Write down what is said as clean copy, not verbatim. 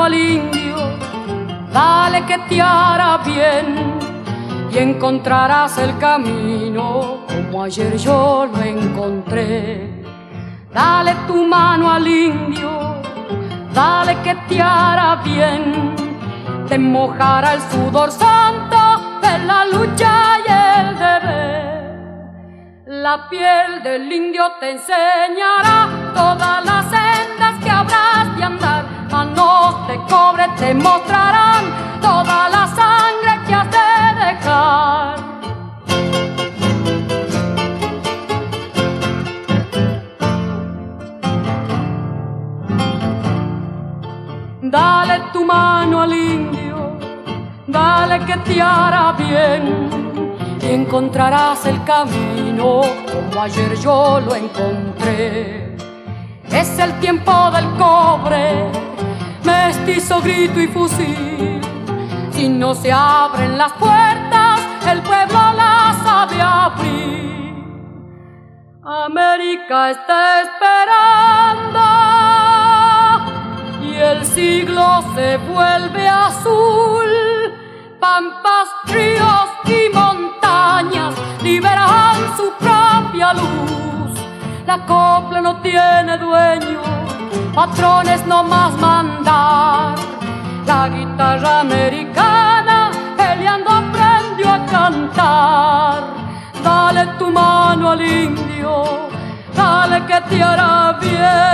al indio, dale que te hará bien y encontrarás el camino como ayer yo lo encontré. Dale tu mano al indio, dale que te hará bien, te mojará el sudor santo de la lucha y el deber. La piel del indio te enseñará todas las sendas que habrás de andar, manos de cobre te mostrarán toda la sangre que has de dejar. Dale tu mano al indio, dale que te hará bien y encontrarás el camino como ayer yo lo encontré. Es el tiempo del cobre, mestizo, grito y fusil. Si no se abren las puertas, el pueblo las sabe abrir. América está esperando y el siglo se vuelve azul. Pampas, ríos y montañas liberan su propia luz. La copla no tiene dueño, patrones no más mandar. La guitarra americana peleando aprendió a cantar. Dale tu mano al indio, dale que te hará bien.